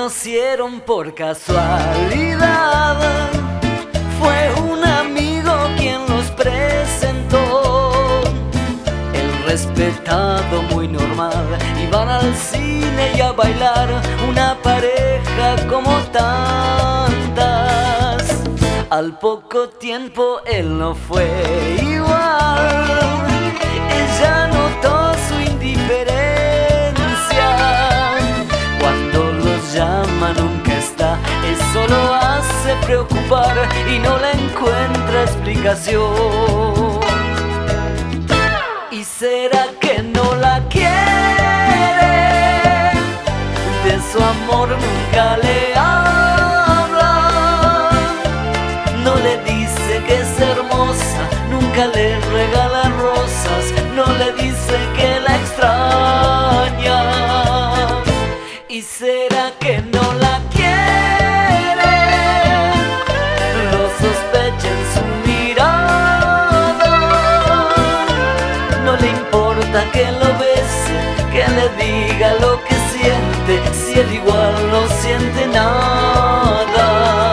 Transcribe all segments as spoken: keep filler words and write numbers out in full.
conocieron por casualidad. Fue un amigo quien los presentó. El respetado, muy normal, iban al cine y a bailar, una pareja como tantas. Al poco tiempo él no fue igual. Ella notó su indiferencia. Cuando los llama nunca está, eso lo hace preocupar y no le encuentra explicación. ¿Y será que no la quiere? De su amor nunca le habla. No le dice que es hermosa, nunca le regala rosas, no le dice que la extraña. ¿Y será que no la quiere? Lo sospecha en su mirada. No le importa que lo bese, que le diga lo que siente, si él igual no siente nada.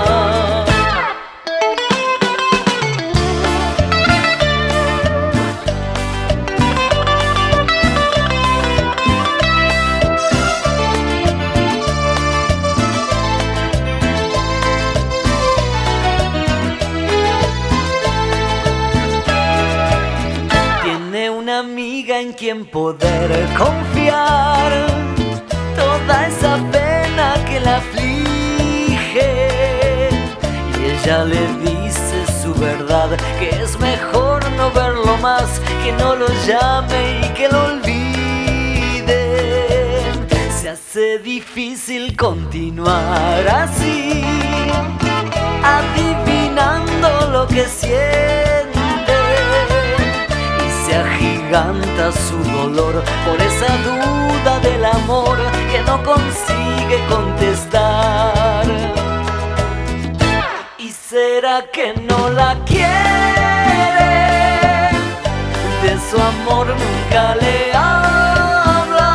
Una amiga en quien poder confiar, toda esa pena que la aflige, y ella le dice su verdad, que es mejor no verlo más, que no lo llame y que lo olvide. Se hace difícil continuar así, adivinando lo que siente. Se agiganta su dolor por esa duda del amor que no consigue contestar. ¿Y será que no la quiere? De su amor nunca le habla.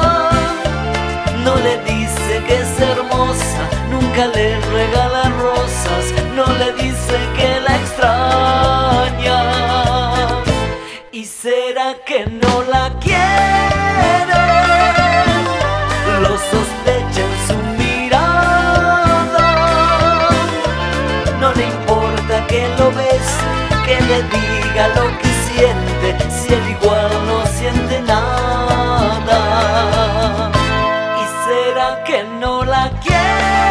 No le dice que es hermosa, nunca le regala rosas, no le dice que la extraña. ¿Y será que no la quiere? Lo sospecha en su mirada. No le importa que lo bese, que le diga lo que siente, si él igual no siente nada. ¿Y será que no la quiere?